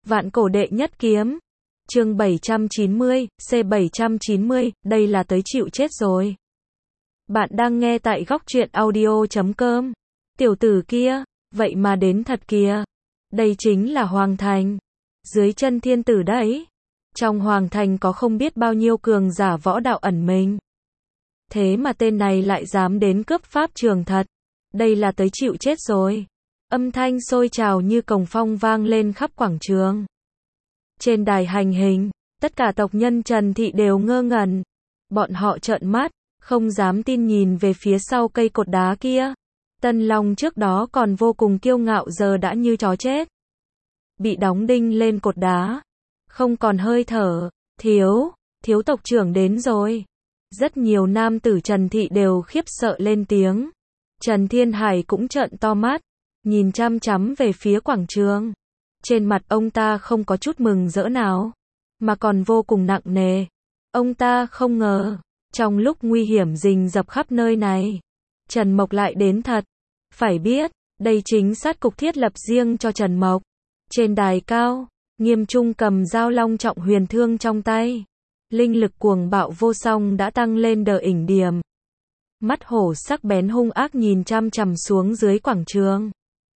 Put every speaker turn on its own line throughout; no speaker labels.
Vạn cổ đệ nhất kiếm. Chương 790, C790, đây là tới chịu chết rồi. Bạn đang nghe tại góc truyện audio.com. Tiểu tử kia, vậy mà đến thật kìa. Đây chính là Hoàng Thành. Dưới chân thiên tử đấy. Trong Hoàng Thành có không biết bao nhiêu cường giả võ đạo ẩn mình. Thế mà tên này lại dám đến cướp pháp trường thật. Đây là tới chịu chết rồi. Âm thanh sôi trào như cồng phong vang lên khắp quảng trường. Trên đài hành hình, tất cả tộc nhân Trần Thị đều ngơ ngẩn. Bọn họ trợn mắt, không dám tin nhìn về phía sau cây cột đá kia. Tân Long trước đó còn vô cùng kiêu ngạo giờ đã như chó chết. Bị đóng đinh lên cột đá. Không còn hơi thở. Thiếu tộc trưởng đến rồi. Rất nhiều nam tử Trần Thị đều khiếp sợ lên tiếng. Trần Thiên Hải cũng trợn to mắt, nhìn chăm chăm về phía quảng trường. Trên mặt ông ta không có chút mừng rỡ nào, mà còn vô cùng nặng nề. Ông ta không ngờ, trong lúc nguy hiểm rình rập khắp nơi này, Trần Mộc lại đến thật. Phải biết, đây chính sát cục thiết lập riêng cho Trần Mộc. Trên đài cao, Nghiêm Trung cầm dao long trọng huyền thương trong tay. Linh lực cuồng bạo vô song đã tăng lên đỉnh điểm. Mắt hổ sắc bén hung ác nhìn chăm chằm xuống dưới quảng trường.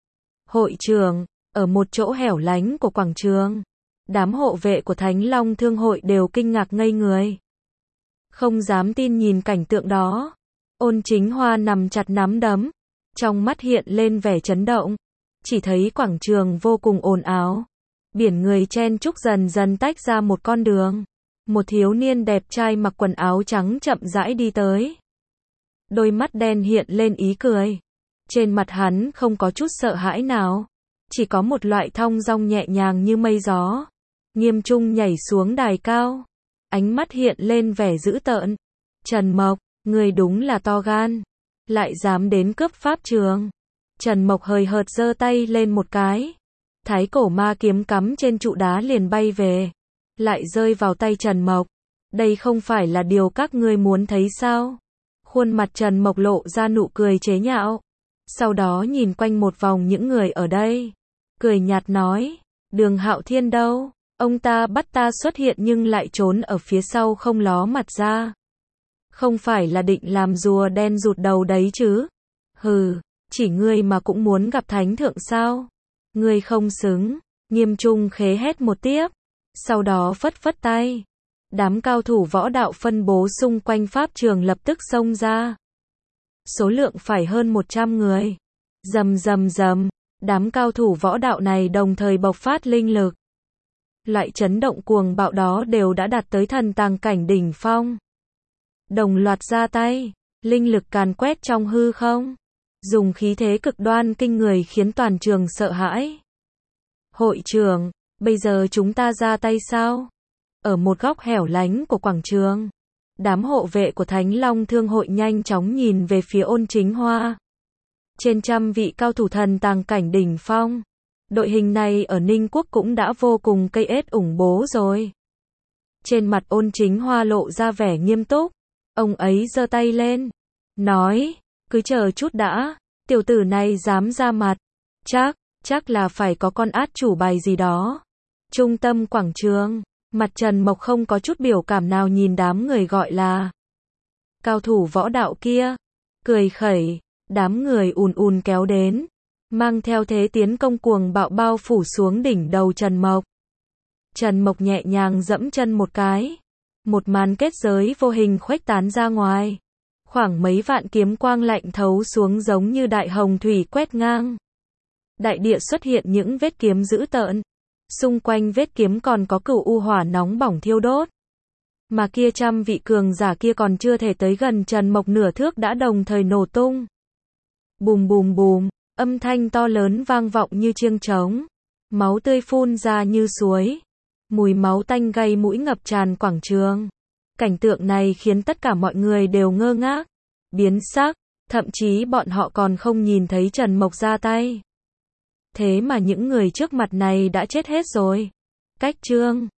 Hội trường, ở một chỗ hẻo lánh của quảng trường, đám hộ vệ của Thánh Long Thương hội đều kinh ngạc ngây người. Không dám tin nhìn cảnh tượng đó. Ôn Chính Hoa nằm chặt nắm đấm, trong mắt hiện lên vẻ chấn động. Chỉ thấy quảng trường vô cùng ồn ào. Biển người chen chúc dần dần tách ra một con đường. Một thiếu niên đẹp trai mặc quần áo trắng chậm rãi đi tới. Đôi mắt đen hiện lên ý cười. Trên mặt hắn không có chút sợ hãi nào. Chỉ có một loại thong dong nhẹ nhàng như mây gió. Nghiêm Trung nhảy xuống đài cao. Ánh mắt hiện lên vẻ dữ tợn. Trần Mộc, người đúng là to gan. Lại dám đến cướp pháp trường. Trần Mộc hời hợt giơ tay lên một cái. Thái cổ ma kiếm cắm trên trụ đá liền bay về. Lại rơi vào tay Trần Mộc. Đây không phải là điều các ngươi muốn thấy sao? Khuôn mặt Trần Mộc lộ ra nụ cười chế nhạo. Sau đó nhìn quanh một vòng những người ở đây. Cười nhạt nói, Đường Hạo Thiên đâu? Ông ta bắt ta xuất hiện nhưng lại trốn ở phía sau không ló mặt ra. Không phải là định làm rùa đen rụt đầu đấy chứ? Hừ, chỉ ngươi mà cũng muốn gặp thánh thượng sao? Ngươi không xứng. Nghiêm Trung khế hét một tiếp. Sau đó phất phất tay. Đám cao thủ võ đạo phân bố xung quanh pháp trường lập tức xông ra. Số lượng phải hơn 100 người. Rầm rầm rầm, đám cao thủ võ đạo này đồng thời bộc phát linh lực. Loại chấn động cuồng bạo đó đều đã đạt tới thần tàng cảnh đỉnh phong. Đồng loạt ra tay, linh lực càn quét trong hư không. Dùng khí thế cực đoan kinh người khiến toàn trường sợ hãi. Hội trưởng, bây giờ chúng ta ra tay sao? Ở một góc hẻo lánh của quảng trường, đám hộ vệ của Thánh Long Thương hội nhanh chóng nhìn về phía Ôn Chính Hoa. Trên trăm vị cao thủ thần tàng cảnh đỉnh phong. Đội hình này ở Ninh Quốc cũng đã vô cùng cây ết ủng bố rồi. Trên mặt Ôn Chính Hoa lộ ra vẻ nghiêm túc. Ông ấy giơ tay lên, nói, cứ chờ chút đã, tiểu tử này dám ra mặt. Chắc là phải có con át chủ bài gì đó. Trung tâm quảng trường, mặt Trần Mộc không có chút biểu cảm nào nhìn đám người gọi là cao thủ võ đạo kia. Cười khẩy, đám người ùn kéo đến, mang theo thế tiến công cuồng bạo bao phủ xuống đỉnh đầu Trần Mộc. Trần Mộc nhẹ nhàng dẫm chân một cái. Một màn kết giới vô hình khuếch tán ra ngoài. Khoảng mấy vạn kiếm quang lạnh thấu xuống giống như đại hồng thủy quét ngang. Đại địa xuất hiện những vết kiếm dữ tợn. Xung quanh vết kiếm còn có cửu u hỏa nóng bỏng thiêu đốt. Mà kia trăm vị cường giả kia còn chưa thể tới gần Trần Mộc nửa thước đã đồng thời nổ tung. Bùm bùm bùm, âm thanh to lớn vang vọng như chiêng trống. Máu tươi phun ra như suối. Mùi máu tanh gây mũi ngập tràn quảng trường. Cảnh tượng này khiến tất cả mọi người đều ngơ ngác, biến sắc, thậm chí bọn họ còn không nhìn thấy Trần Mộc ra tay. Thế mà những người trước mặt này đã chết hết rồi. Cách chương